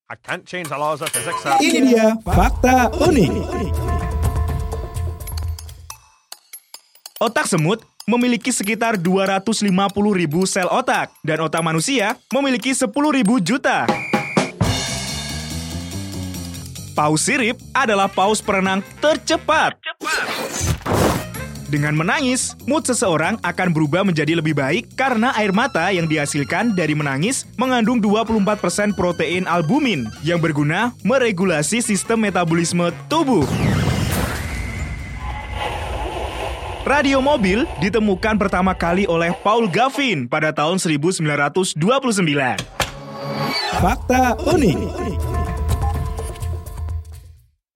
I can't change the laws of physics. Ini dia fakta unik. Otak semut memiliki sekitar 250.000 sel otak, dan otak manusia memiliki 10.000 juta. Paus sirip adalah paus perenang tercepat. Dengan menangis, mood seseorang akan berubah menjadi lebih baik karena air mata yang dihasilkan dari menangis mengandung 24% protein albumin yang berguna meregulasi sistem metabolisme tubuh. Radio mobil ditemukan pertama kali oleh Paul Gavin pada tahun 1929. Fakta unik.